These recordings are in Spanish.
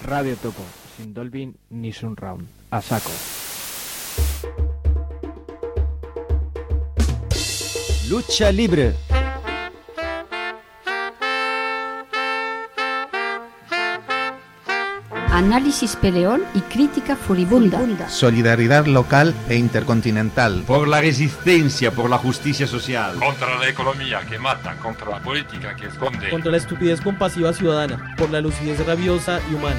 Radio Topo, sin Dolby ni Surround. A saco. Lucha libre. Análisis peleón y crítica furibunda. Solidaridad local e intercontinental. Por la resistencia, por la justicia social. Contra la economía que mata, contra la política que esconde. Contra la estupidez compasiva ciudadana, por la lucidez rabiosa y humana.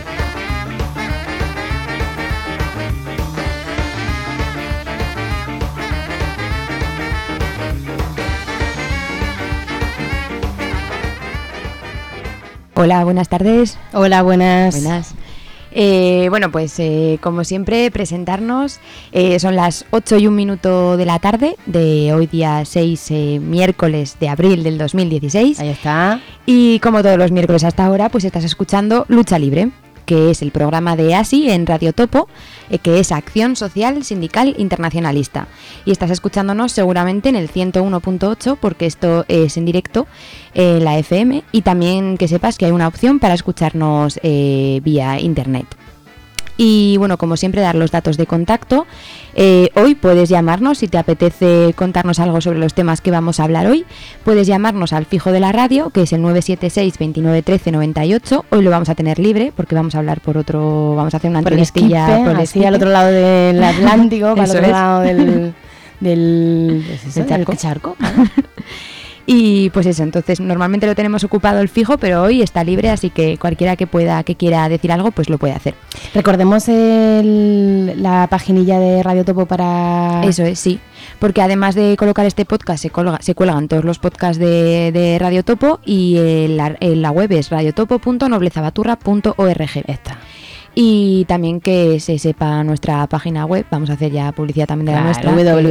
Hola, buenas tardes. Hola, buenas. Bueno, pues como siempre, presentarnos. Son las 8:01 de la tarde de hoy día 6, miércoles de abril del 2016. Ahí está. Y como todos los miércoles hasta ahora, pues estás escuchando Lucha Libre, que es el programa de ASI en Radio Topo, que es Acción Social Sindical Internacionalista. Y estás escuchándonos seguramente en el 101.8, porque esto es en directo en la FM, y también que sepas que hay una opción para escucharnos vía internet. Y bueno, como siempre, dar los datos de contacto. Hoy puedes llamarnos si te apetece contarnos algo sobre los temas que vamos a hablar hoy. Puedes llamarnos al fijo de la radio, que es el 976 29 13 98. Hoy lo vamos a tener libre porque vamos a hablar vamos a hacer una entrevistilla por así al otro lado del Atlántico, para el otro lado del charco. Y pues eso, entonces normalmente lo tenemos ocupado el fijo, pero hoy está libre, así que cualquiera que quiera decir algo, pues lo puede hacer. Recordemos la paginilla de Radio Topo para... Eso es, sí, porque además de colocar este podcast, se cuelgan todos los podcasts de Radio Topo, y la web es radiotopo.noblezabaturra.org. Está. Y también que se sepa nuestra página web, vamos a hacer ya publicidad también de la nuestra.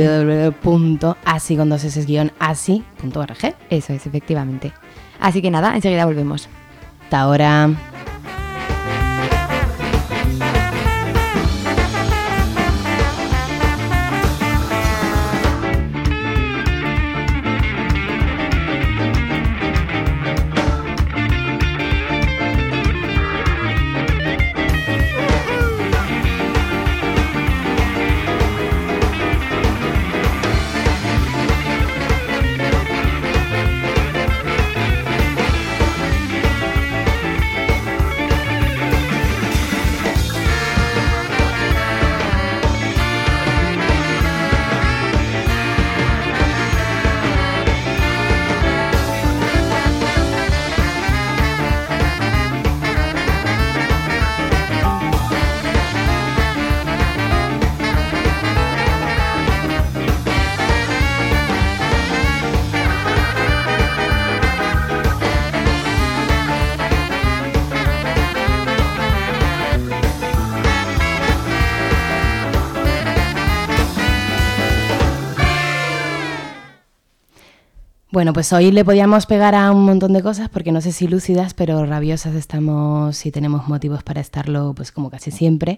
www.asi.org. Eso es, efectivamente. Así que nada, enseguida volvemos. Hasta ahora. Bueno, pues hoy le podíamos pegar a un montón de cosas, porque no sé si lúcidas, pero rabiosas estamos y tenemos motivos para estarlo, pues como casi siempre.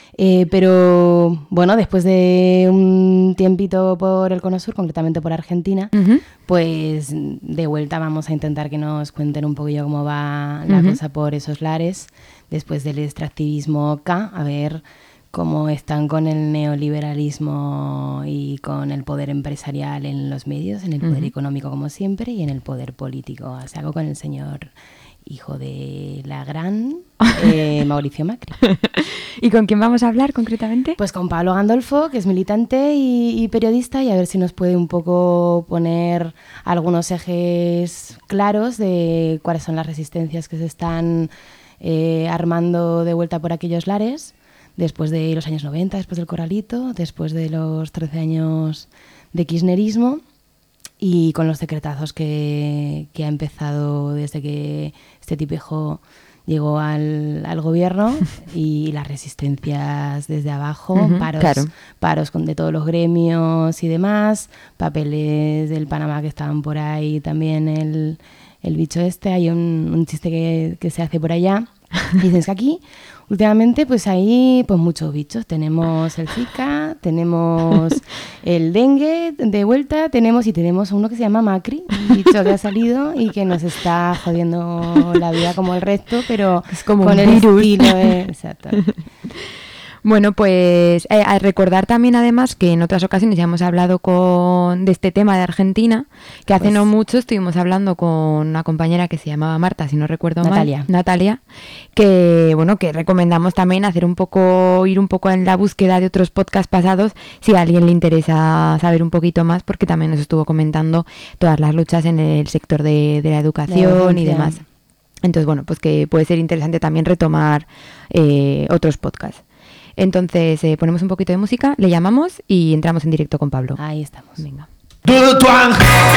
Pero bueno, después de un tiempito por el Cono Sur, concretamente por Argentina, pues de vuelta vamos a intentar que nos cuenten un poquillo cómo va la cosa por esos lares, después del extractivismo K, a ver cómo están con el neoliberalismo y con el poder empresarial en los medios, en el poder económico como siempre, y en el poder político. Hace algo con el señor hijo de la gran Mauricio Macri. ¿Y con quién vamos a hablar concretamente? Pues con Pablo Gandolfo, que es militante y periodista, y a ver si nos puede un poco poner algunos ejes claros de cuáles son las resistencias que se están armando de vuelta por aquellos lares, después de los años 90, después del Corralito, después de los 13 años de kirchnerismo, y con los decretazos que ha empezado desde que este tipejo llegó al gobierno, y las resistencias desde abajo, paros de todos los gremios y demás, papeles del Panamá que estaban por ahí, también el bicho este, hay un chiste que se hace por allá, y dices que aquí últimamente pues hay pues muchos bichos, tenemos el Zika, tenemos el dengue de vuelta, tenemos uno que se llama Macri, un bicho que ha salido y que nos está jodiendo la vida como el resto, pero es como con un el virus. estilo exacto. Bueno, pues a recordar también además que en otras ocasiones ya hemos hablado de este tema de Argentina, que hace no mucho estuvimos hablando con una compañera que se llamaba Marta, si no recuerdo mal, Natalia, que bueno, que recomendamos también ir un poco en la búsqueda de otros podcasts pasados si a alguien le interesa saber un poquito más, porque también nos estuvo comentando todas las luchas en el sector de la educación y demás. Entonces, bueno, pues que puede ser interesante también retomar otros podcasts. Entonces ponemos un poquito de música, le llamamos y entramos en directo con Pablo. Ahí estamos. Venga. Do the twang,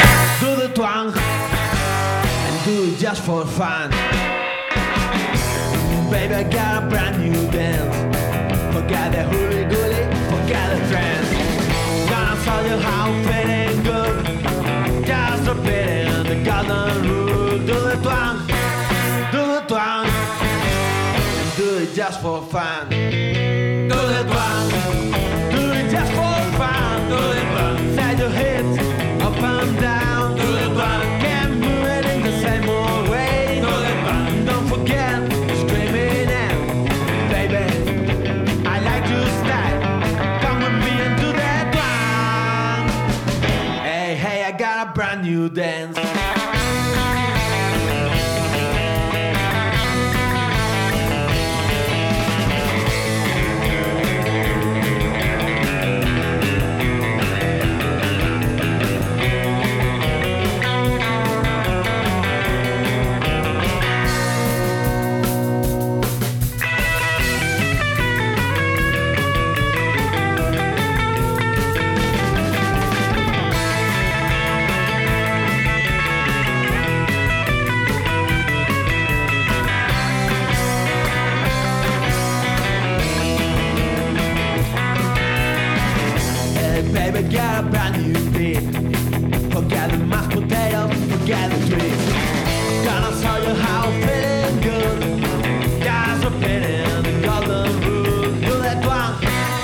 and do it just for fun. Baby, I got a brand new dance. Forget the hooly-gooly, forget the trends. Gonna tell you how feeling good. Just a bit in the golden rule. Do the twang, and do it just for fun. Do the twang, do it just for fun. Do the twang, side your hips up and down. Do the twang, can't move it in the same old way. Do the twang, don't forget screaming out, baby. I like to style. Come with me and do that twang. Hey, hey, I got a brand new dance. Baby, got a brand new beat. Forget the mashed potatoes, forget the trees. Gonna tell you how feeling good. Just a bit in the golden rule. Do that twang,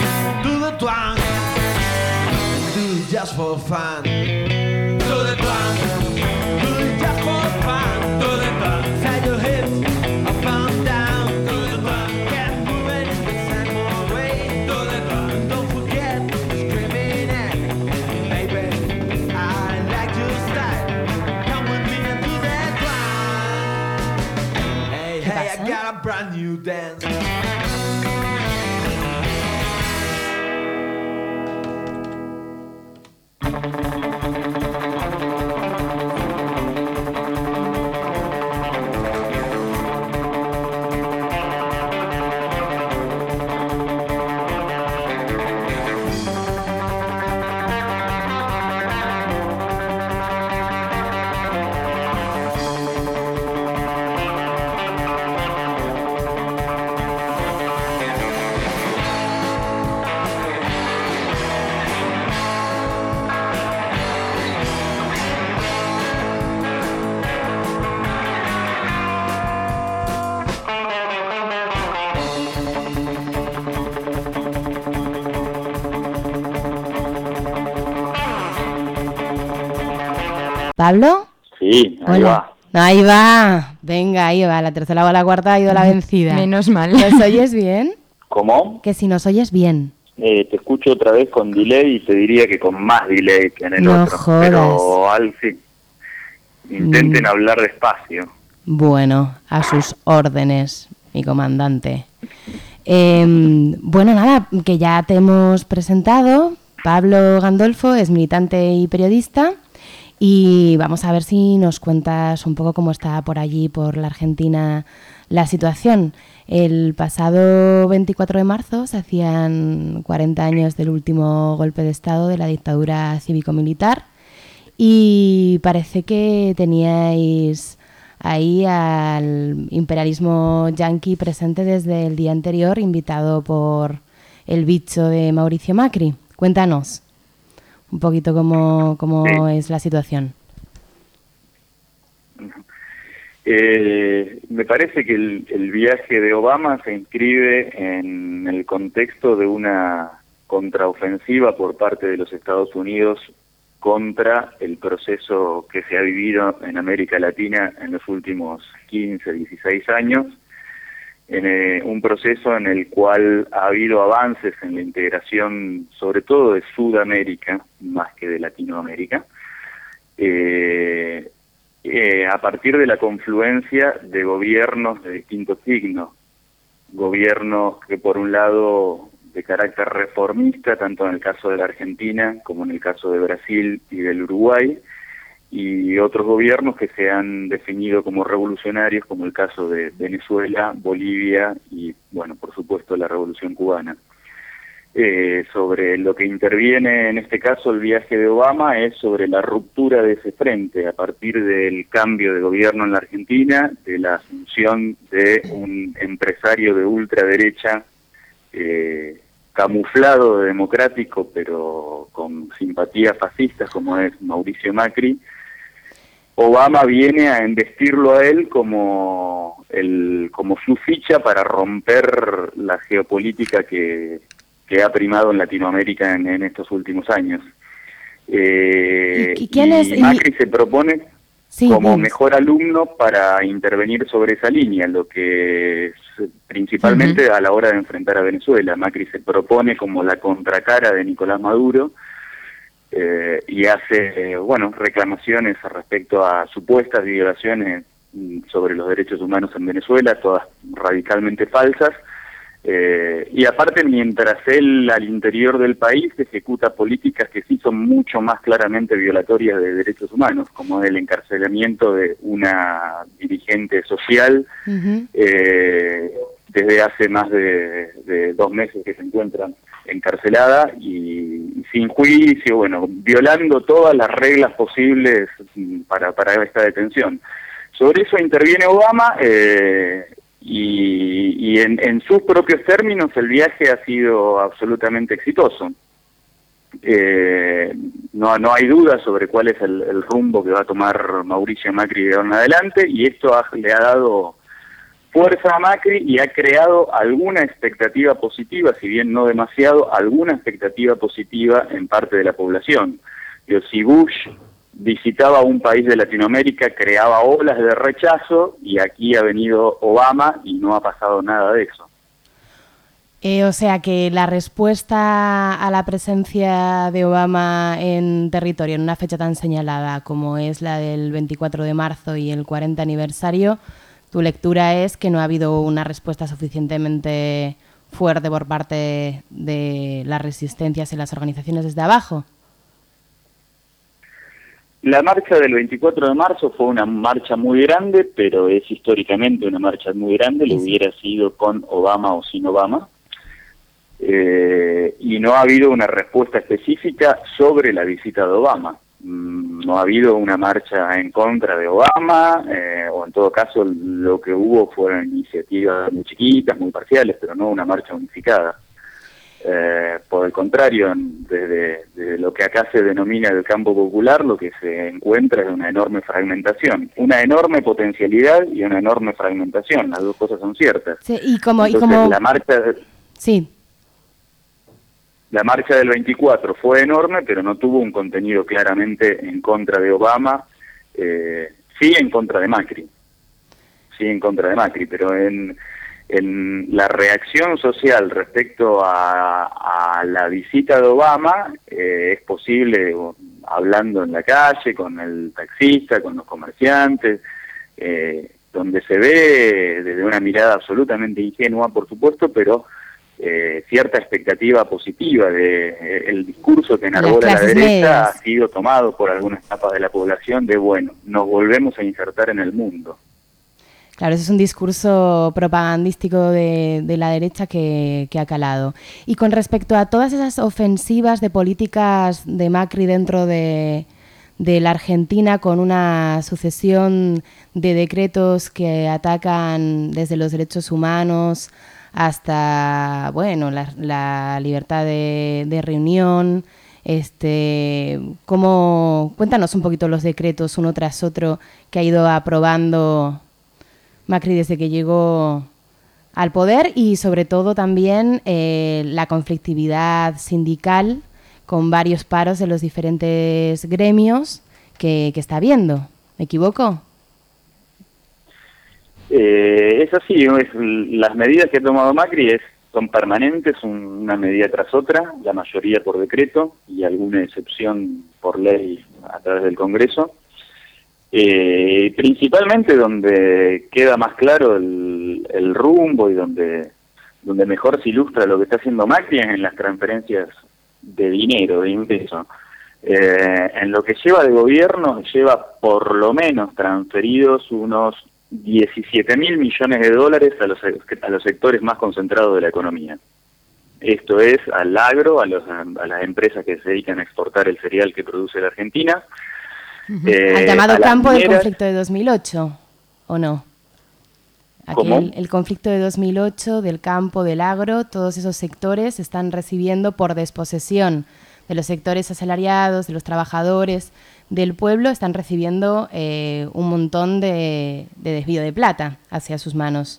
do it just for fun. Do the twang, do it just for fun. Do the twang, side your hips up and down. Do the twang, can't move it in the same old way. Do the twang, don't forget screaming out, baby. I like your style. Come with me and do that twang. Hey, hey, I got a brand new dance. ¿Pablo? Sí, ahí Hola. va. Ahí va. Venga, ahí va. La tercera o la cuarta ha ido la vencida. Menos mal. ¿Nos oyes bien? ¿Cómo? Que si nos oyes bien. Te escucho otra vez con delay y te diría que con más delay que en el No otro. jodas. Pero sí. Intenten hablar despacio. Bueno, a sus órdenes, mi comandante. Bueno, nada, que ya te hemos presentado. Pablo Gandolfo es militante y periodista. Y vamos a ver si nos cuentas un poco cómo está por allí, por la Argentina, la situación. El pasado 24 de marzo se hacían 40 años del último golpe de Estado de la dictadura cívico-militar y parece que teníais ahí al imperialismo yanqui presente desde el día anterior, invitado por el bicho de Mauricio Macri. Cuéntanos un poquito cómo es la situación. Me parece que el viaje de Obama se inscribe en el contexto de una contraofensiva por parte de los Estados Unidos contra el proceso que se ha vivido en América Latina en los últimos 15, 16 años, un proceso en el cual ha habido avances en la integración, sobre todo de Sudamérica, más que de Latinoamérica, a partir de la confluencia de gobiernos de distintos signos, gobiernos que por un lado de carácter reformista, tanto en el caso de la Argentina como en el caso de Brasil y del Uruguay, y otros gobiernos que se han definido como revolucionarios, como el caso de Venezuela, Bolivia y, bueno, por supuesto, la Revolución Cubana. Sobre lo que interviene en este caso el viaje de Obama es sobre la ruptura de ese frente a partir del cambio de gobierno en la Argentina, de la asunción de un empresario de ultraderecha camuflado de democrático pero con simpatías fascistas como es Mauricio Macri. Obama viene a investirlo a él como su ficha para romper la geopolítica que ha primado en Latinoamérica en estos últimos años. ¿Y quién es? Macri se propone como mejor alumno para intervenir sobre esa línea, lo que es principalmente a la hora de enfrentar a Venezuela. Macri se propone como la contracara de Nicolás Maduro y hace reclamaciones respecto a supuestas violaciones sobre los derechos humanos en Venezuela, todas radicalmente falsas. Y aparte, mientras él al interior del país ejecuta políticas que sí son mucho más claramente violatorias de derechos humanos, como el encarcelamiento de una dirigente social desde hace más de 2 meses que se encuentra encarcelada y sin juicio, violando todas las reglas posibles para esta detención. Sobre eso interviene Obama. Y en sus propios términos el viaje ha sido absolutamente exitoso. No hay duda sobre cuál es el rumbo que va a tomar Mauricio Macri de ahora en adelante, y esto le ha dado fuerza a Macri y ha creado alguna expectativa positiva, si bien no demasiado, alguna expectativa positiva en parte de la población. Si Bush visitaba un país de Latinoamérica, creaba olas de rechazo, y aquí ha venido Obama y no ha pasado nada de eso. O sea que la respuesta a la presencia de Obama en territorio en una fecha tan señalada como es la del 24 de marzo y el 40 aniversario, tu lectura es que no ha habido una respuesta suficientemente fuerte por parte de las resistencias y las organizaciones desde abajo. La marcha del 24 de marzo fue una marcha muy grande, pero es históricamente una marcha muy grande, lo hubiera sido con Obama o sin Obama, y no ha habido una respuesta específica sobre la visita de Obama. No ha habido una marcha en contra de Obama, o en todo caso lo que hubo fueron iniciativas muy chiquitas, muy parciales, pero no una marcha unificada. Por el contrario, desde lo que acá se denomina el campo popular, lo que se encuentra es una enorme fragmentación, una enorme potencialidad y una enorme fragmentación. Las dos cosas son ciertas. Sí, La marcha del 24 fue enorme, pero no tuvo un contenido claramente en contra de Obama, sí en contra de Macri, pero en la reacción social respecto a la visita de Obama, es posible, hablando en la calle, con el taxista, con los comerciantes, donde se ve desde una mirada absolutamente ingenua, por supuesto, pero cierta expectativa positiva de el discurso que enarbola la derecha ha sido tomado por algunas capas de la población de, nos volvemos a insertar en el mundo. Claro, ese es un discurso propagandístico de la derecha que ha calado. Y con respecto a todas esas ofensivas de políticas de Macri dentro de la Argentina, con una sucesión de decretos que atacan desde los derechos humanos hasta, la libertad de reunión, cuéntanos un poquito los decretos uno tras otro que ha ido aprobando Macri desde que llegó al poder y sobre todo también la conflictividad sindical con varios paros de los diferentes gremios que está habiendo. ¿Me equivoco? Es así, las medidas que ha tomado Macri son permanentes, una medida tras otra, la mayoría por decreto y alguna excepción por ley a través del Congreso. Principalmente donde queda más claro el rumbo y donde mejor se ilustra lo que está haciendo Macri es en las transferencias de dinero, de ingreso. En lo que lleva de gobierno, lleva por lo menos transferidos unos 17.000 millones de dólares a los sectores más concentrados de la economía. Esto es al agro, a las empresas que se dedican a exportar el cereal que produce la Argentina. Al llamado campo del conflicto de 2008, ¿o no? El conflicto de 2008, del campo, del agro, todos esos sectores están recibiendo por desposesión de los sectores asalariados, de los trabajadores del pueblo, están recibiendo un montón de desvío de plata hacia sus manos.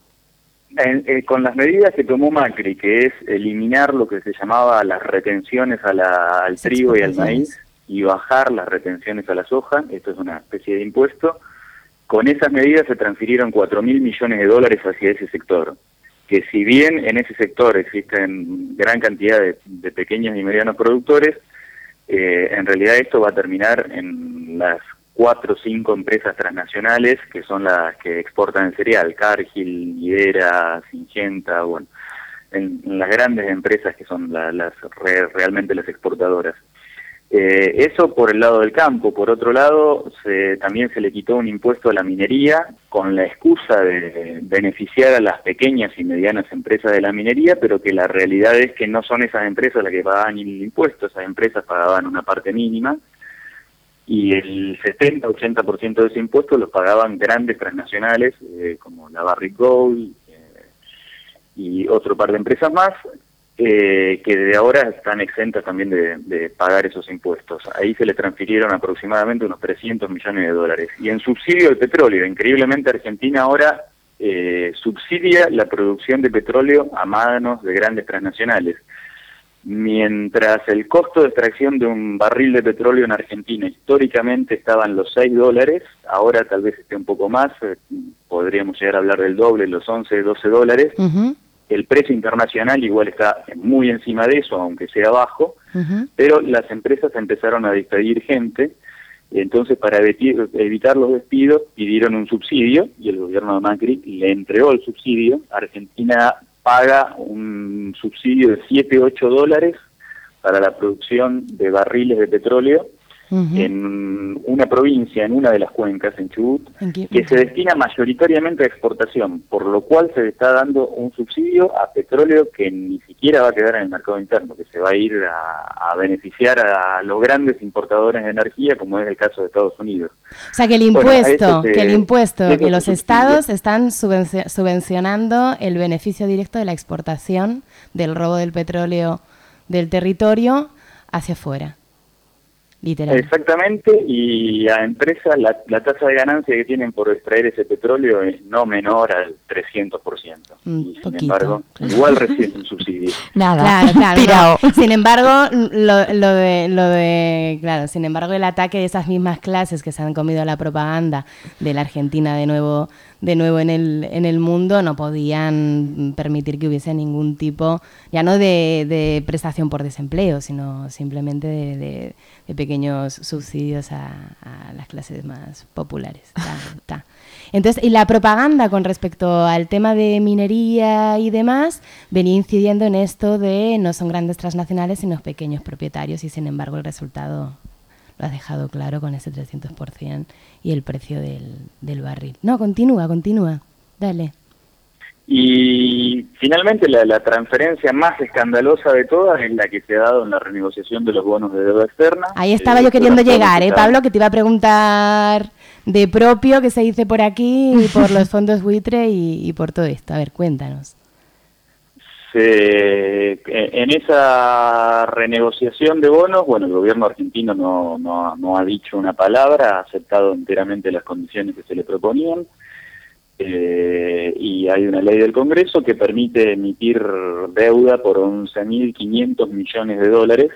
Con las medidas que tomó Macri, que es eliminar lo que se llamaba las retenciones al trigo y al maíz y bajar las retenciones a la soja, esto es una especie de impuesto, con esas medidas se transfirieron 4.000 millones de dólares hacia ese sector, que si bien en ese sector existen gran cantidad de pequeños y medianos productores, en realidad esto va a terminar en las 4 o 5 empresas transnacionales que son las que exportan el cereal, Cargill, Lidera, Syngenta, bueno, en las grandes empresas que son realmente las exportadoras. Eso por el lado del campo. Por otro lado, también se le quitó un impuesto a la minería con la excusa de beneficiar a las pequeñas y medianas empresas de la minería, pero que la realidad es que no son esas empresas las que pagaban el impuesto, esas empresas pagaban una parte mínima y el 70-80% de ese impuesto los pagaban grandes transnacionales como la Barrick Gold y otro par de empresas más, que de ahora están exentas también de pagar esos impuestos. Ahí se le transfirieron aproximadamente unos 300 millones de dólares. Y en subsidio del petróleo, increíblemente Argentina ahora subsidia la producción de petróleo a manos de grandes transnacionales. Mientras el costo de extracción de un barril de petróleo en Argentina históricamente estaba en los $6, ahora tal vez esté un poco más, podríamos llegar a hablar del doble, los 11, 12 dólares. El precio internacional igual está muy encima de eso, aunque sea bajo, pero las empresas empezaron a despedir gente, entonces para evitar los despidos pidieron un subsidio y el gobierno de Macri le entregó el subsidio. Argentina paga un subsidio de 7-8 dólares para la producción de barriles de petróleo en una provincia, en una de las cuencas, en Chubut, que se destina mayoritariamente a exportación, por lo cual se le está dando un subsidio a petróleo que ni siquiera va a quedar en el mercado interno, que se va a ir a beneficiar a los grandes importadores de energía, como es el caso de Estados Unidos. O sea, que el impuesto, que los estados están subvencionando el beneficio directo de la exportación del robo del petróleo del territorio hacia afuera. Literal. Exactamente, y a empresas la tasa de ganancia que tienen por extraer ese petróleo es no menor al 300%. Y sin embargo, igual reciben un subsidio. Nada, claro. No. Sin embargo, sin embargo, el ataque de esas mismas clases que se han comido la propaganda de la Argentina de nuevo en el mundo, no podían permitir que hubiese ningún tipo, ya no de prestación por desempleo, sino simplemente de pequeños subsidios a las clases más populares. Entonces, y la propaganda con respecto al tema de minería y demás venía incidiendo en esto de no son grandes transnacionales sino pequeños propietarios, y sin embargo el resultado lo has dejado claro con ese 300% y el precio del barril. No, continúa, dale. Y finalmente la transferencia más escandalosa de todas es la que se ha dado en la renegociación de los bonos de deuda externa. Ahí estaba yo queriendo llegar, Pablo, que te iba a preguntar de propio, que se dice por aquí, y por los fondos buitre y por todo esto. A ver, cuéntanos. En esa renegociación de bonos, bueno, el gobierno argentino no ha dicho una palabra, ha aceptado enteramente las condiciones que se le proponían. y hay una ley del Congreso que permite emitir deuda por 11.500 millones de dólares.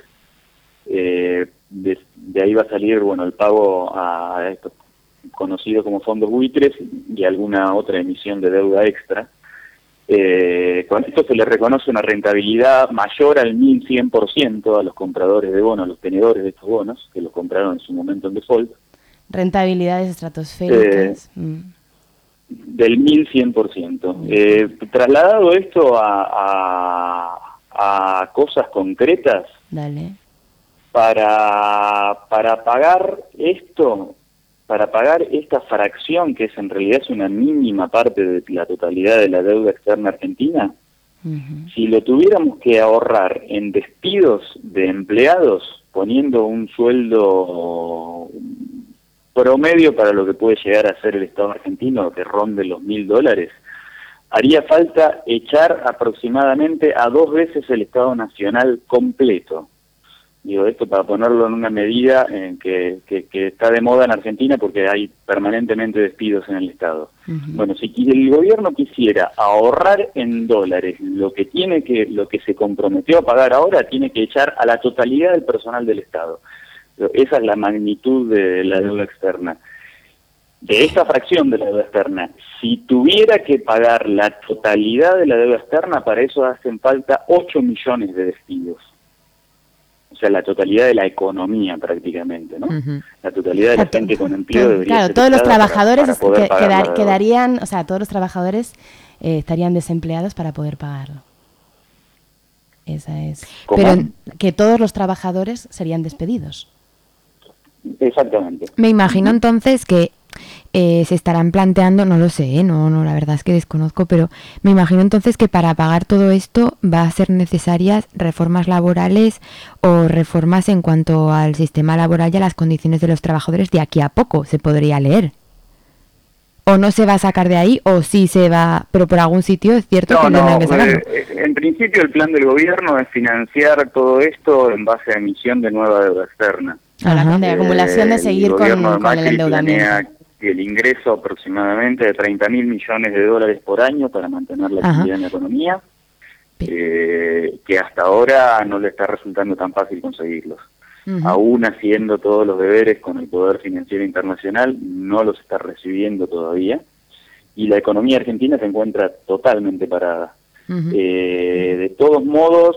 De ahí va a salir, bueno, el pago a estos conocidos como fondos buitres y alguna otra emisión de deuda extra. Con esto se le reconoce una rentabilidad mayor al 1.100% a los compradores de bonos, a los tenedores de estos bonos, que los compraron en su momento en default. Rentabilidades estratosféricas. Del 1.100%. Trasladado esto a cosas concretas, Dale. para pagar esto, para pagar esta fracción, que es en realidad es una mínima parte de la totalidad de la deuda externa argentina, si lo tuviéramos que ahorrar en despidos de empleados, poniendo un sueldo promedio para lo que puede llegar a ser el Estado argentino, que ronde los $1.000, haría falta echar aproximadamente a 2 veces el Estado Nacional completo. Digo esto para ponerlo en una medida en que está de moda en Argentina porque hay permanentemente despidos en el Estado. Bueno, si el gobierno quisiera ahorrar en dólares lo que se comprometió a pagar ahora, tiene que echar a la totalidad del personal del Estado. Esa es la magnitud de la deuda externa. De esta fracción de la deuda externa, si tuviera que pagar la totalidad de la deuda externa, para eso hacen falta 8 millones de despidos. O sea, la totalidad de la economía prácticamente, ¿no? La totalidad de la gente con empleo debería ser. Claro, todos los trabajadores para quedarían, o sea, todos los trabajadores estarían desempleados para poder pagarlo. Esa es. ¿Cómo? Pero que todos los trabajadores serían despedidos. Exactamente. Me imagino entonces que se estarán planteando, no lo sé, no, la verdad es que desconozco, pero me imagino entonces que para pagar todo esto va a ser necesarias reformas laborales o reformas en cuanto al sistema laboral y a las condiciones de los trabajadores de aquí a poco, se podría leer. O no se va a sacar de ahí, o sí se va, pero por algún sitio es cierto que no que sacarlo. En principio el plan del gobierno es financiar todo esto en base a emisión de nueva deuda externa. De acumulación de seguir con el endeudamiento. El ingreso aproximadamente de 30.000 millones de dólares por año para mantener la actividad en la economía, que hasta ahora no le está resultando tan fácil conseguirlos. Aún haciendo todos los deberes con el Poder Financiero Internacional, no los está recibiendo todavía, y la economía argentina se encuentra totalmente parada. De todos modos,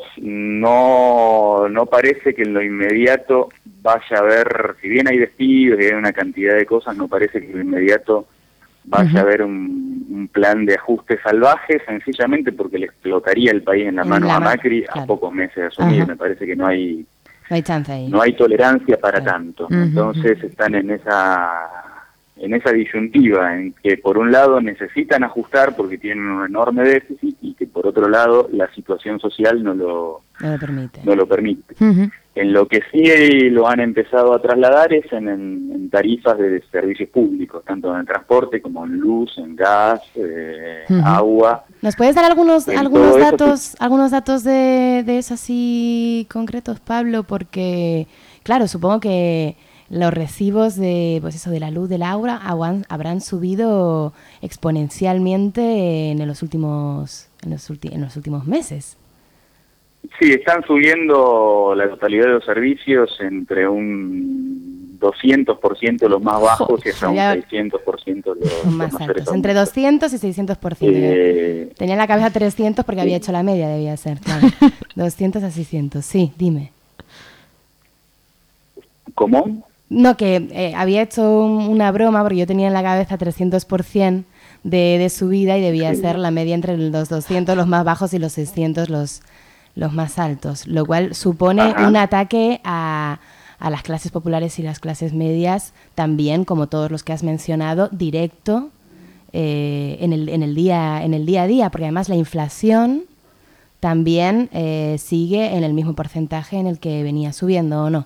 no parece que en lo inmediato vaya a haber, si bien hay despidos y hay una cantidad de cosas, no parece que en lo inmediato vaya a haber un plan de ajuste salvaje, sencillamente porque le explotaría el país en la mano a Macri a pocos meses de asumir. Me parece que no hay chance ahí. No hay tolerancia para tanto. Entonces están en esa disyuntiva en que por un lado necesitan ajustar porque tienen un enorme déficit y que por otro lado la situación social no lo permite. En lo que sí lo han empezado a trasladar es en tarifas de servicios públicos, tanto en el transporte como en luz, en gas, agua. ¿Nos puedes dar algunos datos de eso así concretos, Pablo? Porque, claro, supongo que los recibos de la luz, del agua, habrán subido exponencialmente en los últimos meses. Sí, están subiendo la totalidad de los servicios entre un 200% los más bajos y hasta un 600% los más altos. Entre 200 y 600%. Tenía en la cabeza 300 porque había hecho la media, debía ser, claro. 200 a 600, sí, dime. ¿Cómo? No, que había hecho una broma porque yo tenía en la cabeza 300% de subida y debía ser la media entre los 200 los más bajos y los 600 los más altos, lo cual supone un ataque a las clases populares y las clases medias también, como todos los que has mencionado, directo en el día a día, porque además la inflación también sigue en el mismo porcentaje en el que venía subiendo, ¿o no?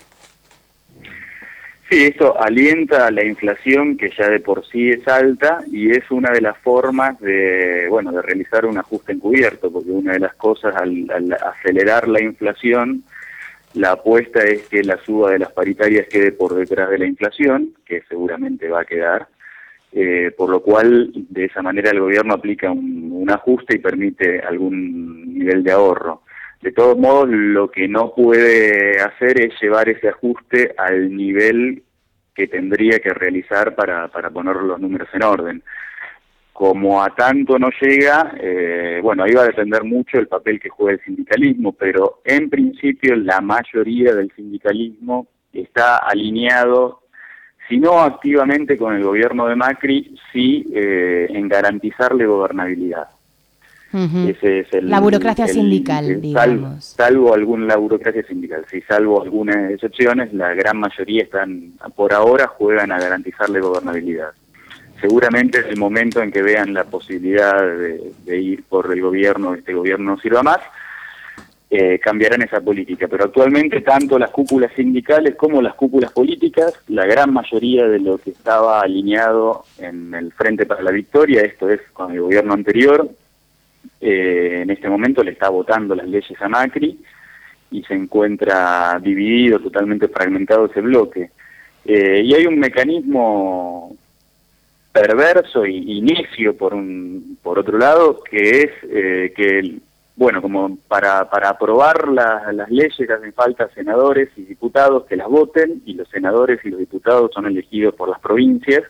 Sí, esto alienta la inflación, que ya de por sí es alta, y es una de las formas de realizar un ajuste encubierto, porque una de las cosas al acelerar la inflación, la apuesta es que la suba de las paritarias quede por detrás de la inflación, que seguramente va a quedar, por lo cual de esa manera el gobierno aplica un ajuste y permite algún nivel de ahorro. De todos modos, lo que no puede hacer es llevar ese ajuste al nivel que tendría que realizar para poner los números en orden. Como a tanto no llega, bueno, ahí va a depender mucho el papel que juega el sindicalismo, pero en principio la mayoría del sindicalismo está alineado, si no activamente con el gobierno de Macri, sí en garantizarle gobernabilidad. Ese es la burocracia sindical, digamos. Salvo la burocracia sindical, sí, salvo algunas excepciones, la gran mayoría están, por ahora, juegan a garantizarle gobernabilidad. Seguramente en el momento en que vean la posibilidad de ir por el gobierno, este gobierno no sirva más, cambiarán esa política. Pero actualmente tanto las cúpulas sindicales como las cúpulas políticas, la gran mayoría de lo que estaba alineado en el Frente para la Victoria, esto es con el gobierno anterior, en este momento le está votando las leyes a Macri y se encuentra dividido, totalmente fragmentado ese bloque. Y hay un mecanismo perverso y necio por otro lado, que es que, bueno, como para aprobar las leyes hacen falta senadores y diputados que las voten, y los senadores y los diputados son elegidos por las provincias.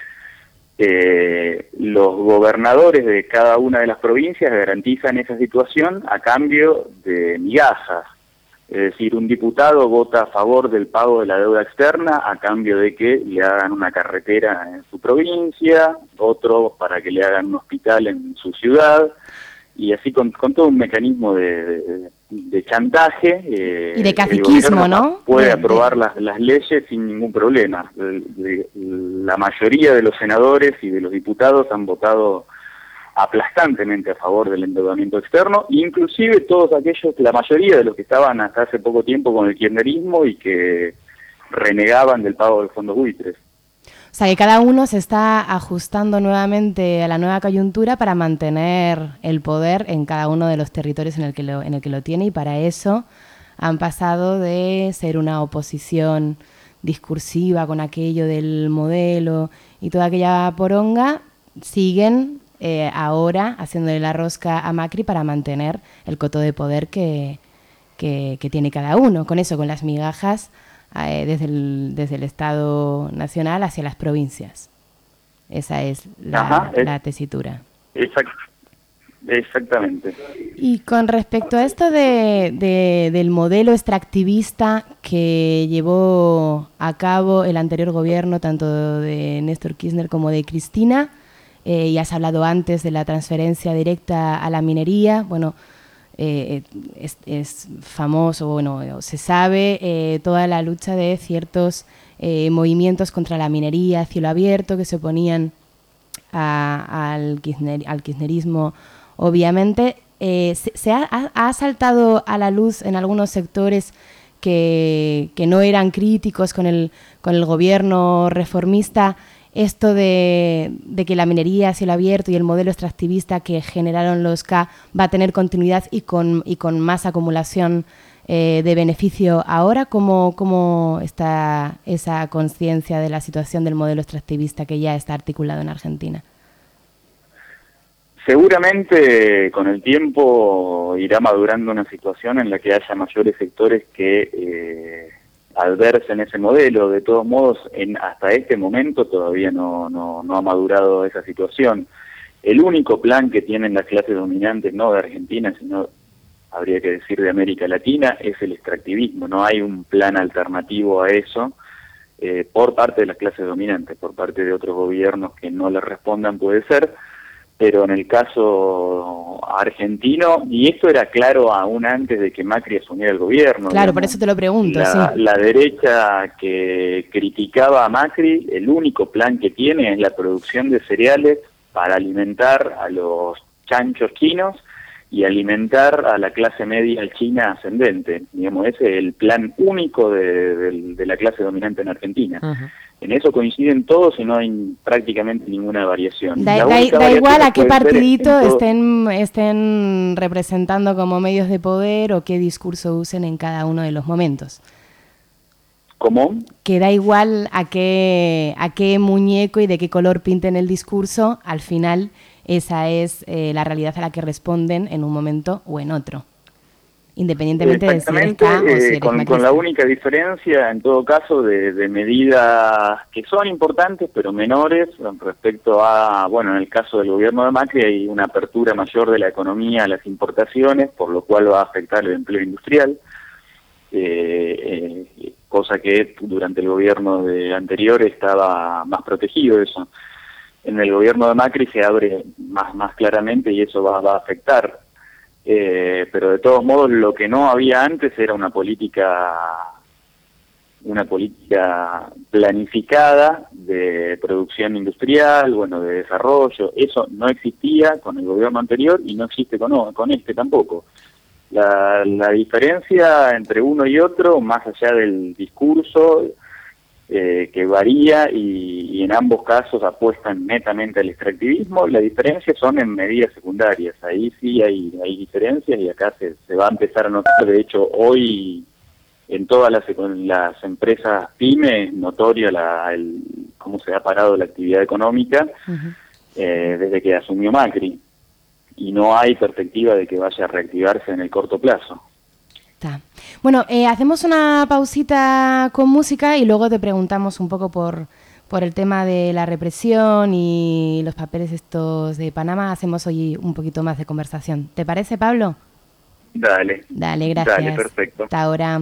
Los gobernadores de cada una de las provincias garantizan esa situación a cambio de migajas. Es decir, un diputado vota a favor del pago de la deuda externa a cambio de que le hagan una carretera en su provincia, otro para que le hagan un hospital en su ciudad, y así con todo un mecanismo de chantaje. Y de caciquismo, ¿no? Puede aprobar las leyes sin ningún problema. La mayoría de los senadores y de los diputados han votado aplastantemente a favor del endeudamiento externo, inclusive todos aquellos, la mayoría de los que estaban hasta hace poco tiempo con el kirchnerismo y que renegaban del pago de fondos buitres. O sea, que cada uno se está ajustando nuevamente a la nueva coyuntura para mantener el poder en cada uno de los territorios en el que lo tiene, y para eso han pasado de ser una oposición discursiva con aquello del modelo y toda aquella poronga, siguen ahora haciéndole la rosca a Macri para mantener el coto de poder que tiene cada uno, con eso, con las migajas desde el Estado Nacional hacia las provincias. Esa es la tesitura. Exactamente. Y con respecto a esto del modelo extractivista que llevó a cabo el anterior gobierno, tanto de Néstor Kirchner como de Cristina, y has hablado antes de la transferencia directa a la minería, bueno, es famoso, bueno, se sabe toda la lucha de ciertos movimientos contra la minería a cielo abierto que se oponían al kirchnerismo, obviamente. Se ha saltado a la luz en algunos sectores que no eran críticos con el gobierno reformista, esto de que la minería a cielo abierto y el modelo extractivista que generaron los K va a tener continuidad y con más acumulación de beneficio ahora. ¿Cómo está esa conciencia de la situación del modelo extractivista que ya está articulado en Argentina? Seguramente con el tiempo irá madurando una situación en la que haya mayores sectores que adversen ese modelo. De todos modos, hasta este momento todavía no ha madurado esa situación. El único plan que tienen las clases dominantes, no de Argentina, sino habría que decir de América Latina, es el extractivismo. No hay un plan alternativo a eso por parte de las clases dominantes. Por parte de otros gobiernos que no le respondan puede ser, pero en el caso argentino, y esto era claro aún antes de que Macri asumiera el gobierno. Claro, por eso te lo pregunto. La derecha que criticaba a Macri, el único plan que tiene es la producción de cereales para alimentar a los chanchos chinos y alimentar a la clase media china ascendente. Digamos, ese es el plan único de la clase dominante en Argentina. Uh-huh. En eso coinciden todos y no hay prácticamente ninguna variación. Da igual a qué partidito estén representando como medios de poder o qué discurso usen en cada uno de los momentos. ¿Cómo? Que da igual a qué muñeco y de qué color pinten el discurso, al final esa es la realidad a la que responden en un momento o en otro. Independientemente de si eres K o si eres con la única diferencia, en todo caso, de medidas que son importantes pero menores respecto a, bueno, en el caso del gobierno de Macri hay una apertura mayor de la economía a las importaciones, por lo cual va a afectar el empleo industrial, cosa que durante el gobierno anterior estaba más protegido eso. En el gobierno de Macri se abre más claramente y eso va a afectar. Pero de todos modos lo que no había antes era una política planificada de producción industrial, bueno, de desarrollo. Eso no existía con el gobierno anterior y no existe con este tampoco. La diferencia entre uno y otro, más allá del discurso, que varía y en ambos casos apuestan netamente al extractivismo, la diferencia son en medidas secundarias. Ahí sí hay diferencias y acá se va a empezar a notar. De hecho, hoy en todas las empresas PYME es notorio cómo se ha parado la actividad económica desde que asumió Macri, y no hay perspectiva de que vaya a reactivarse en el corto plazo. Bueno, hacemos una pausita con música y luego te preguntamos un poco por el tema de la represión y los papeles estos de Panamá. Hacemos hoy un poquito más de conversación. ¿Te parece, Pablo? Dale, gracias. Dale, perfecto. Hasta ahora.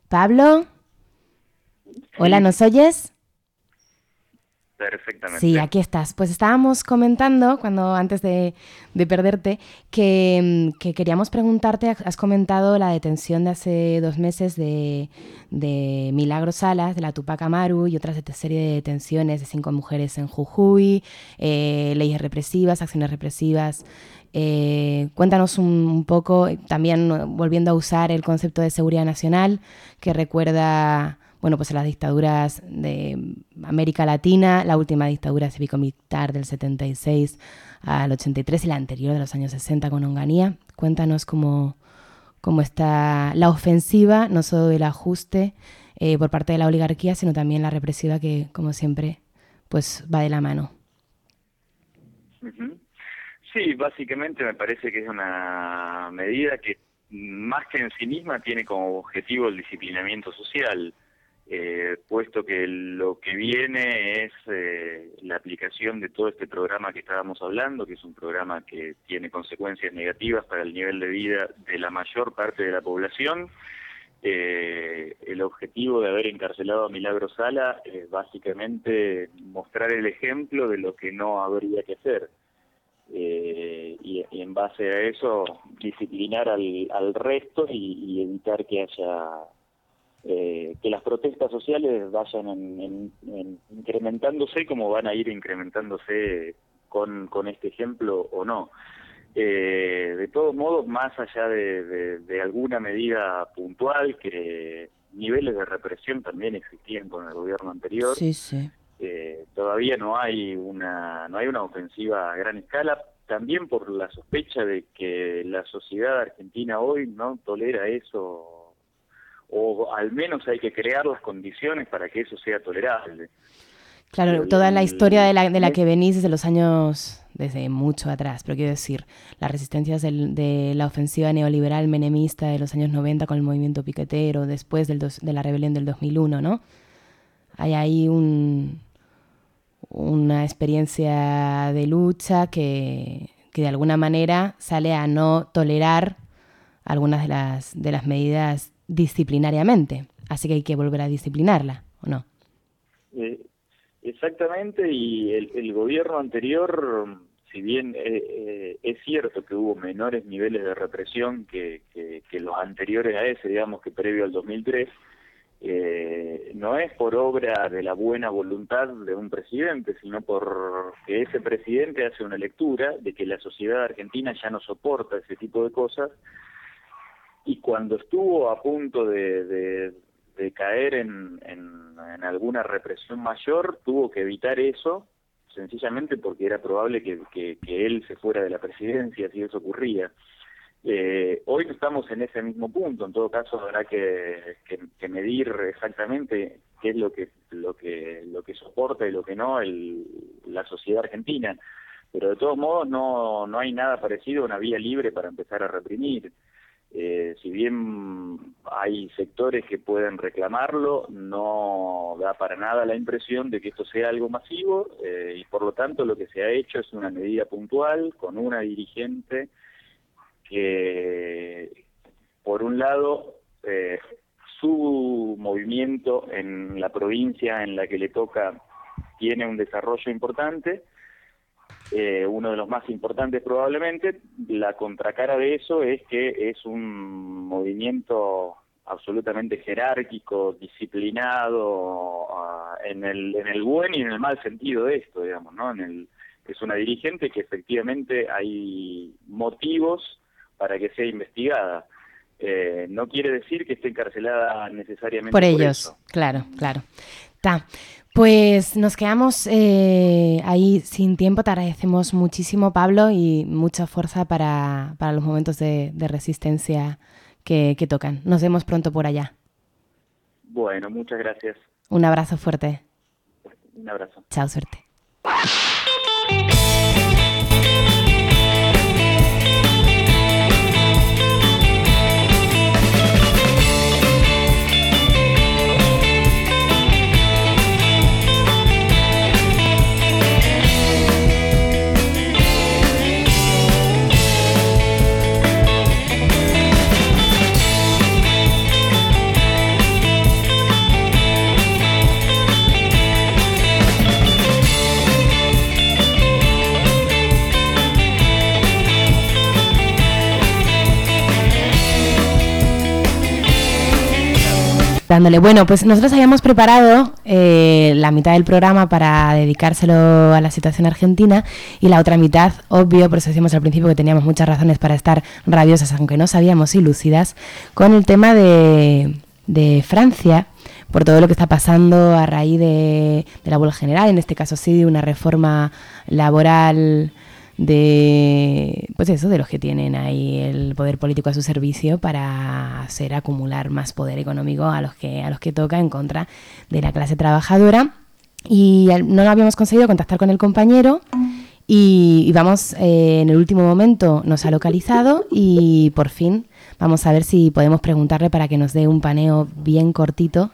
Pablo. Hola, ¿nos oyes? Perfectamente. Sí, aquí estás. Pues estábamos comentando, antes de perderte, que queríamos preguntarte, has comentado la detención de hace 2 meses de Milagros Salas, de la Tupac Amaru, y otra serie de detenciones de 5 mujeres en Jujuy, leyes represivas, acciones represivas. Cuéntanos un poco, también volviendo a usar el concepto de seguridad nacional, que recuerda... Bueno, pues a las dictaduras de América Latina, la última dictadura cívico-militar del 76 al 83 y la anterior de los años 60 con Onganía. Cuéntanos cómo está la ofensiva, no solo del ajuste por parte de la oligarquía, sino también la represiva que, como siempre, pues va de la mano. Sí, básicamente me parece que es una medida que, más que en sí misma, tiene como objetivo el disciplinamiento social. Puesto que lo que viene es la aplicación de todo este programa que estábamos hablando, que es un programa que tiene consecuencias negativas para el nivel de vida de la mayor parte de la población. El objetivo de haber encarcelado a Milagros Sala es básicamente mostrar el ejemplo de lo que no habría que hacer. Y en base a eso disciplinar al resto y evitar que haya... que las protestas sociales vayan incrementándose como van a ir incrementándose con este ejemplo o no. De todos modos, más allá de alguna medida puntual, que niveles de represión también existían con el gobierno anterior, sí, sí. Todavía no hay una ofensiva a gran escala, también por la sospecha de que la sociedad argentina hoy no tolera eso, o al menos hay que crear las condiciones para que eso sea tolerable. Claro, toda la historia de la que venís desde mucho atrás, pero quiero decir, las resistencias de la ofensiva neoliberal menemista de los años 90 con el movimiento piquetero, después de la rebelión del 2001, ¿no? Hay ahí una experiencia de lucha que de alguna manera sale a no tolerar algunas de las medidas disciplinariamente, así que hay que volver a disciplinarla, ¿o no? Exactamente, y el gobierno anterior, si bien es cierto que hubo menores niveles de represión que los anteriores a ese, digamos que previo al 2003, no es por obra de la buena voluntad de un presidente, sino porque ese presidente hace una lectura de que la sociedad argentina ya no soporta ese tipo de cosas. Y cuando estuvo a punto de caer en alguna represión mayor, tuvo que evitar eso, sencillamente porque era probable que él se fuera de la presidencia si eso ocurría. Hoy no estamos en ese mismo punto, en todo caso habrá que medir exactamente qué es lo que soporta y lo que no la sociedad argentina. Pero de todos modos no hay nada parecido a una vía libre para empezar a reprimir. Si bien hay sectores que pueden reclamarlo, no da para nada la impresión de que esto sea algo masivo, y por lo tanto lo que se ha hecho es una medida puntual con una dirigente que, por un lado, su movimiento en la provincia en la que le toca tiene un desarrollo importante, uno de los más importantes probablemente. La contracara de eso es que es un movimiento absolutamente jerárquico, disciplinado, en el buen y en el mal sentido de esto, digamos, ¿no? Es una dirigente que efectivamente hay motivos para que sea investigada. No quiere decir que esté encarcelada necesariamente por ellos, eso. Claro. Pues nos quedamos ahí sin tiempo. Te agradecemos muchísimo, Pablo, y mucha fuerza para los momentos de resistencia que tocan. Nos vemos pronto por allá. Bueno, muchas gracias. Un abrazo fuerte. Un abrazo. Chao, suerte. Dándole. Bueno, pues nosotros habíamos preparado la mitad del programa para dedicárselo a la situación argentina y la otra mitad, obvio, por eso decíamos al principio que teníamos muchas razones para estar rabiosas, aunque no sabíamos y lúcidas, con el tema de Francia, por todo lo que está pasando a raíz de la huelga general, en este caso sí, de una reforma laboral de los que tienen ahí el poder político a su servicio para hacer acumular más poder económico a los que toca en contra de la clase trabajadora. Y no habíamos conseguido contactar con el compañero y vamos, en el último momento nos ha localizado y por fin vamos a ver si podemos preguntarle para que nos dé un paneo bien cortito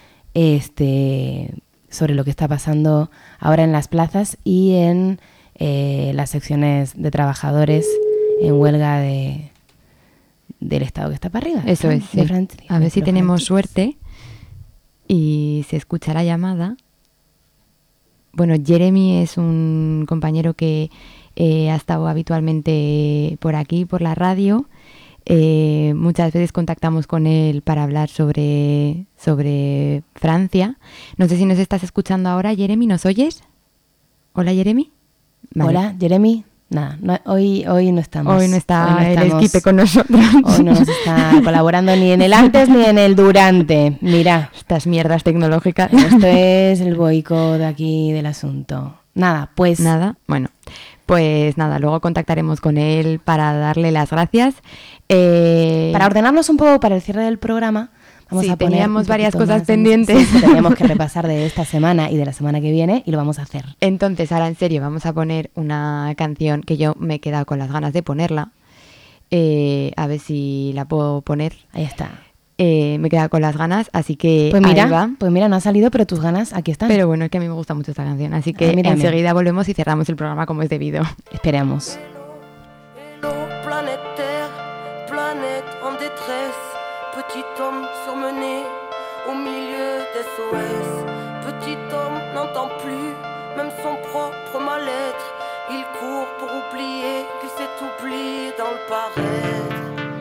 sobre lo que está pasando ahora en las plazas y en las secciones de trabajadores en huelga del Estado que está para arriba. Eso es, sí. A ver si tenemos suerte y se escucha la llamada. Bueno, Jeremy es un compañero que ha estado habitualmente por aquí, por la radio. Muchas veces contactamos con él para hablar sobre Francia. No sé si nos estás escuchando ahora, Jeremy, ¿nos oyes? Hola, Jeremy. Vale. Hola, Jeremy. Nada, hoy no estamos. Hoy no está el Esquipe con nosotros. Hoy no nos está colaborando ni en el antes ni en el durante. Mira. Estas mierdas tecnológicas. Esto es el boicot de aquí del asunto. Nada, pues... Nada, bueno. Pues nada, luego contactaremos con él para darle las gracias. Para ordenarnos un poco para el cierre del programa... Teníamos varias cosas pendientes. Sí, teníamos que repasar de esta semana y de la semana que viene y lo vamos a hacer. Entonces, ahora en serio, vamos a poner una canción que yo me he quedado con las ganas de ponerla. A ver si la puedo poner. Ahí está. Me he quedado con las ganas, así que pues ahí va. Pues mira, no ha salido, pero tus ganas aquí están. Pero bueno, es que a mí me gusta mucho esta canción, así que enseguida volvemos y cerramos el programa como es debido. Esperamos. Petit homme surmené au milieu des SOS. Petit homme n'entend plus même son propre mal-être. Il court pour oublier qu'il s'est oublié dans le paraître.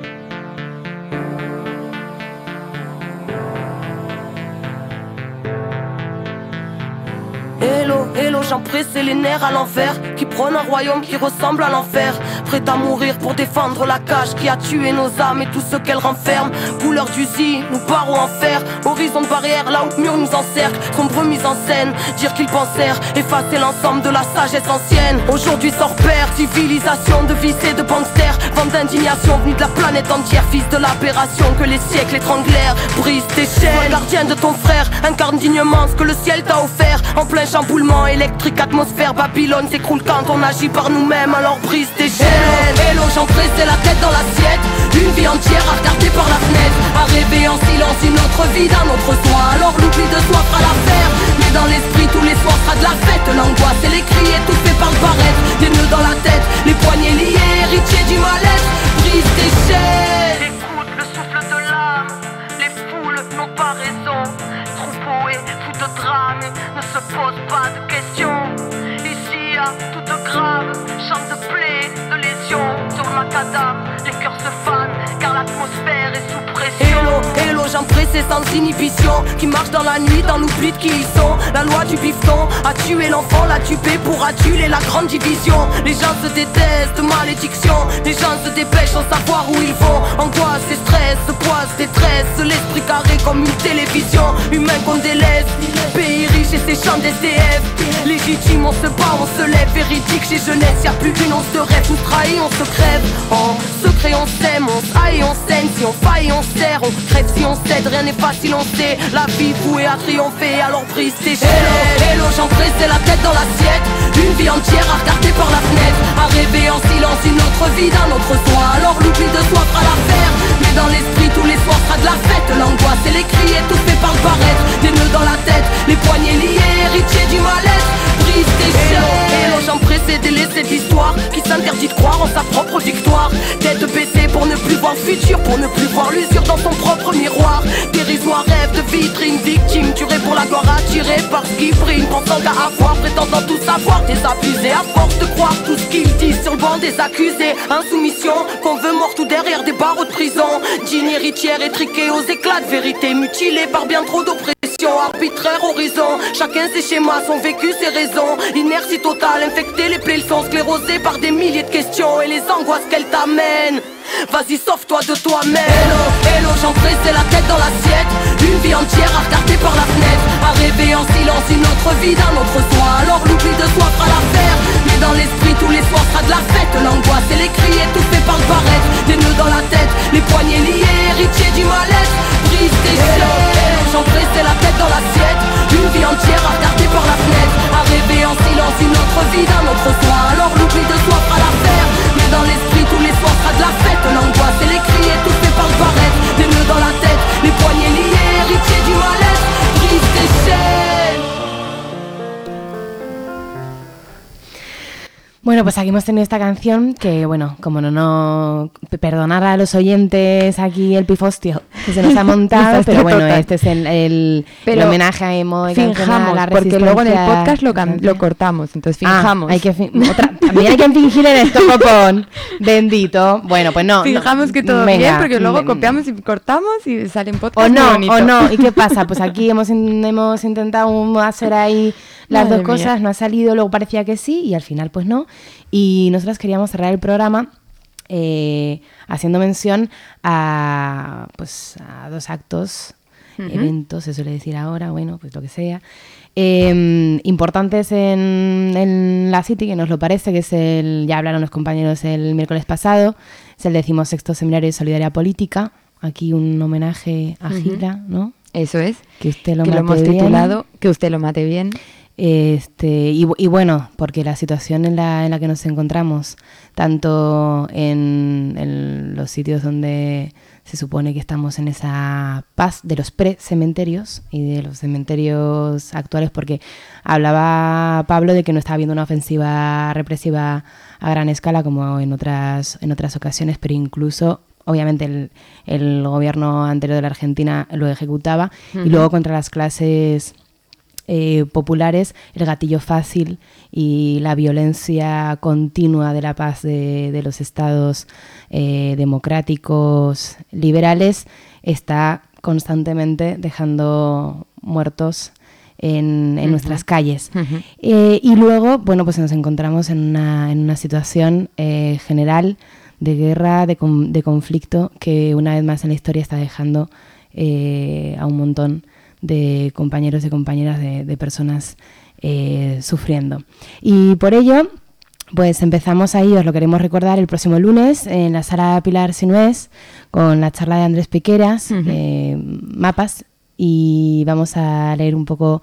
Hello, hello, j'en pressais les nerfs à l'envers, qui prône un royaume qui ressemble à l'enfer, prêt à mourir pour défendre la cage qui a tué nos âmes et tout ce qu'elle renferme. Couleur d'usine, nous barreaux en fer, horizon de barrière là où mur nous encercle, sombre mise en scène, dire qu'ils pensèrent effacer l'ensemble de la sagesse ancienne. Aujourd'hui sort père, civilisation de vices et de banksters, vente d'indignation venue de la planète entière, fils de l'aberration que les siècles étranglèrent. Brise tes chaînes, gardien de ton frère, incarne dignement ce que le ciel t'a offert. En plein chamboulement électrique, atmosphère, Babylone s'écroule quand on agit par nous-mêmes, alors brise tes chaînes. Hello, j'en pressais la tête dans l'assiette, une vie entière à regarder par la fenêtre, à rêver en silence une autre vie d'un autre soi, alors l'oubli de soi fera l'affaire. Mais dans l'esprit tous les soirs sera de la fête, l'angoisse et les cris étouffés par le paraître, des nœuds dans la tête, les poignets liés, héritiers du mal-être. Brise tes chaînes. Écoute le souffle de l'âme, les foules n'ont pas raison, troupeau et fou de drame ne se pose pas de questions. Ici à toute grave, chante de plaies, de lésions sur le macadam, les cœurs se fanent car l'atmosphère est sous pression. Hello, hello, j'en pressais sans inhibition, qui marche dans la nuit dans l'oubli de qui ils sont. La loi du bifton a tué l'enfant, l'a tué pour aduler la grande division. Les gens se détestent, malédiction, les gens se dépêchent sans savoir où ils vont. Angoisse et stress, poisse, détresse, l'esprit carré comme une télévision, humain qu'on délaisse. Pays riche et ses champs d'SDF, légitime on se bat, on se lève, véridique chez jeunesse, y'a plus d'une once de rêve, on se trahit, on se crève. En secret on s'aime, on s'aille, on saigne, si on faille on serre, on crève si on cède, rien n'est facile on sait, la vie vouée à triompher, alors brise tes chaînes. Hello, hello, j'en pressais la tête dans l'assiette, une vie entière à regarder par la fenêtre, à rêver en silence une autre vie d'un autre soi, alors l'oubli de soi fera l'affaire. Mais dans l'esprit tous les soirs sera de la fête, l'angoisse et les cris étouffés par le paraître, des nœuds dans la tête, les poignets liés, héritiers du mal-être. Brise tes chaînes. Hello, j'en pressais des laissés de l'histoire qui s'interdit de croire en sa propre victoire. Tête baissée pour ne plus voir le futur, pour ne plus voir l'usure dans son propre miroir. Dérisoire moi rêve de vitrine, victime, tuée pour la gloire, attirée par ce qui brille, pensant qu'à avoir, prétendant tout savoir, désabusé à force de croire tout ce qu'ils disent sur le banc des accusés. Insoumission, qu'on veut mort tout derrière des barreaux de prison. Digne héritière étriquée aux éclats de vérité, mutilée par bien trop d'oppression, arbitraire horizon. Chacun ses schémas, son vécu, ses raisons. Inertie totale, infectée, les plaies sont sclérosées par des milliers de questions et les angoisses qu'elles t'amènent. Vas-y, sauve-toi de toi-même. Hello, hello, j'entrais, c'est la tête dans l'assiette. Une vie entière à regarder par la fenêtre, à rêver en silence une autre vie d'un autre soi. Alors l'oubli de soi fera l'affaire, mais dans l'esprit tous les soirs sera de la fête. L'angoisse et les cris étouffés par le barrette, des nœuds dans la tête, les poignets liés, héritiers du mal-être. Brise tes chaînes, j'entrais, c'est la tête dans l'assiette. Une vie entière à regarder par la fenêtre, à rêver en silence une autre vie d'un autre soi. Alors l'oubli de soi fera l'affaire, mais dans l'esprit tous les soirs sera de la fête. L'angoisse et les cris étouffés par le barrette, des nœuds dans la tête, les poignets liés, héritiers du mal-être. Brise tes chaînes. Bueno, pues aquí hemos tenido esta canción que, bueno, como no perdonar a los oyentes aquí el pifostio que se nos ha montado, pero bueno, este es el homenaje a Emo y fingamos, a la porque luego en el podcast lo cortamos, entonces fingamos. También hay que fingir en esto, copón. Bendito. Bueno, pues no. Fingamos que todo bien, porque luego copiamos y cortamos y sale en podcast. O no. ¿Y qué pasa? Pues aquí hemos intentado hacer ahí las dos cosas, no ha salido, luego parecía que sí y al final pues no. Y nosotros queríamos cerrar el programa haciendo mención a dos actos, eventos, se suele decir ahora, bueno, pues lo que sea, importantes en la City, que nos lo parece, que es ya hablaron los compañeros el miércoles pasado, es el 16º Seminario de Solidaridad Política, aquí un homenaje a Gila, ¿no? Eso es, que usted lo hemos titulado, que usted lo mate bien. Y bueno, porque la situación en la que nos encontramos, tanto en los sitios donde se supone que estamos en esa paz de los pre-cementerios y de los cementerios actuales, porque hablaba Pablo de que no estaba habiendo una ofensiva represiva a gran escala como en otras ocasiones, pero incluso obviamente el gobierno anterior de la Argentina lo ejecutaba, y luego contra las clases populares, el gatillo fácil y la violencia continua de la paz de los estados democráticos liberales está constantemente dejando muertos en nuestras calles. Y luego, bueno, pues nos encontramos en una situación general de guerra, de conflicto, que una vez más en la historia está dejando a un montón de compañeros y compañeras, de personas sufriendo. Y por ello, pues empezamos ahí, os lo queremos recordar, el próximo lunes en la Sala Pilar Sinués con la charla de Andrés Piqueras, Mapas, y vamos a leer un poco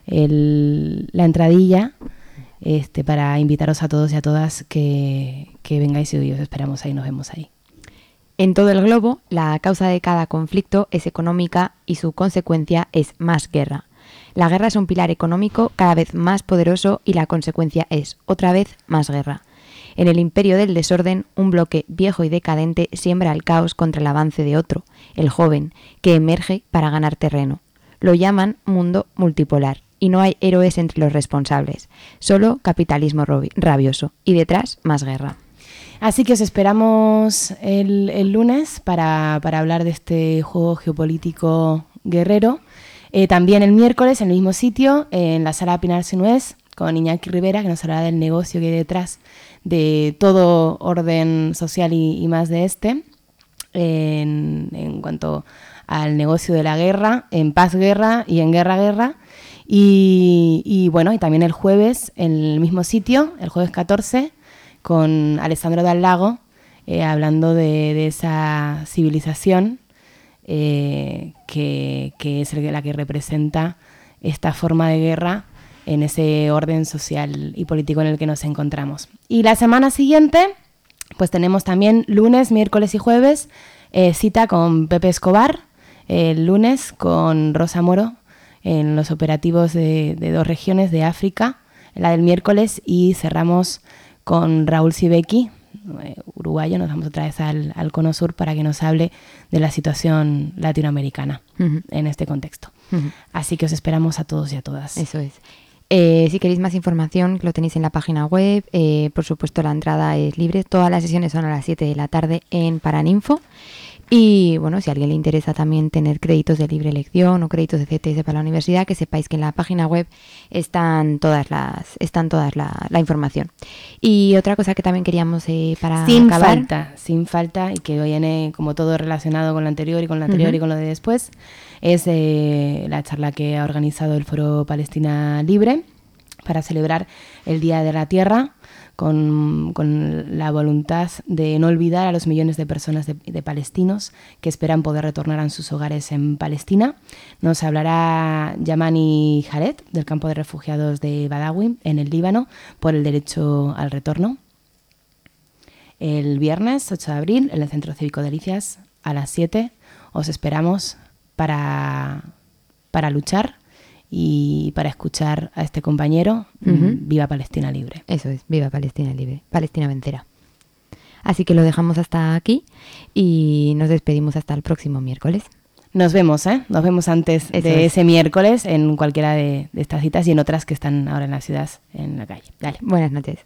la entradilla para invitaros a todos y a todas que vengáis y os esperamos ahí, nos vemos ahí. En todo el globo, la causa de cada conflicto es económica y su consecuencia es más guerra. La guerra es un pilar económico cada vez más poderoso y la consecuencia es, otra vez, más guerra. En el imperio del desorden, un bloque viejo y decadente siembra el caos contra el avance de otro, el joven, que emerge para ganar terreno. Lo llaman mundo multipolar y no hay héroes entre los responsables, solo capitalismo rabioso y detrás más guerra. Así que os esperamos el lunes para hablar de este juego geopolítico guerrero. También el miércoles en el mismo sitio, en la Sala Pilar Sinués, con Iñaki Rivera, que nos hablará del negocio que hay detrás de todo orden social y más de en cuanto al negocio de la guerra, en paz-guerra y en guerra-guerra. Y bueno, y también el jueves en el mismo sitio, el jueves 14, con Alessandro Dal Lago, hablando de esa civilización que es la que representa esta forma de guerra en ese orden social y político en el que nos encontramos. Y la semana siguiente, pues tenemos también lunes, miércoles y jueves, cita con Pepe Escobar, el lunes con Rosa Moro, en los operativos de 2 regiones de África, la del miércoles, y cerramos con Raúl Sibeki uruguayo, nos vamos otra vez al Cono Sur para que nos hable de la situación latinoamericana en este contexto. Así que os esperamos a todos y a todas. Eso es. Si queréis más información, lo tenéis en la página web. Por supuesto, la entrada es libre. Todas las sesiones son a las 7 de la tarde en Paraninfo. Y bueno, si a alguien le interesa también tener créditos de libre elección o créditos de CTS para la universidad, que sepáis que en la página web están todas la información. Y otra cosa que también queríamos para acabar. Sin falta, y que viene como todo relacionado con lo anterior y con lo anterior y con lo de después, es la charla que ha organizado el Foro Palestina Libre para celebrar el Día de la Tierra, con la voluntad de no olvidar a los millones de personas de palestinos que esperan poder retornar a sus hogares en Palestina. Nos hablará Yamani Jared, del campo de refugiados de Badawi, en el Líbano, por el derecho al retorno. El viernes 8 de abril, en el Centro Cívico de Delicias, a las 7, os esperamos para luchar y para escuchar a este compañero. Viva Palestina Libre. Eso es, viva Palestina Libre. Palestina vencerá. Así que lo dejamos hasta aquí y nos despedimos hasta el próximo miércoles. Nos vemos, Nos vemos antes de ese miércoles en cualquiera de estas citas y en otras que están ahora en la ciudad, en la calle. Dale. Buenas noches.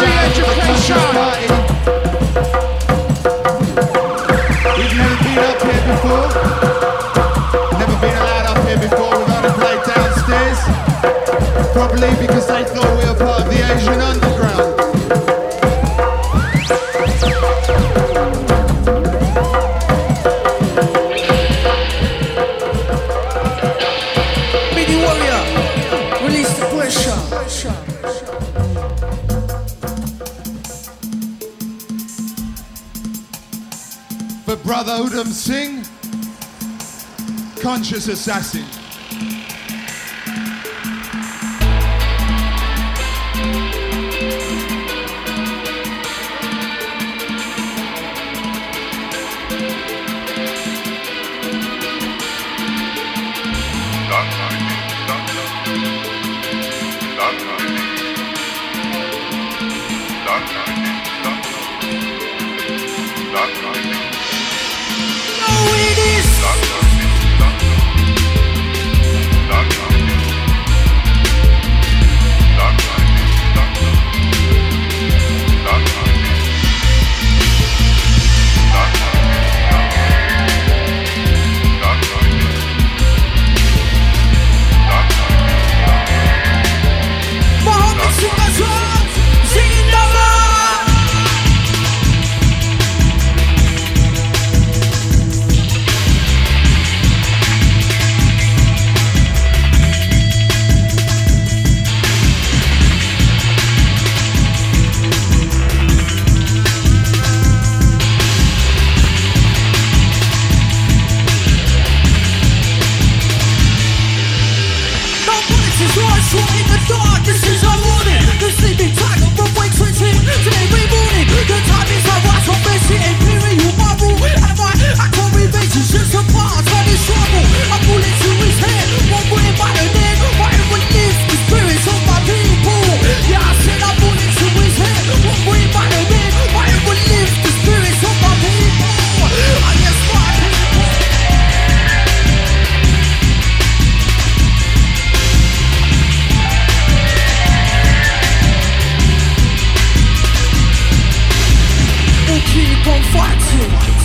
education. We've never been up here before. Never been allowed up here before. We've only played downstairs. Probably because they thought we were part of the Asian underground. Midi Warrior, release the pressure. For Brother Udham Singh, Conscious Assassin. Keep on fighting.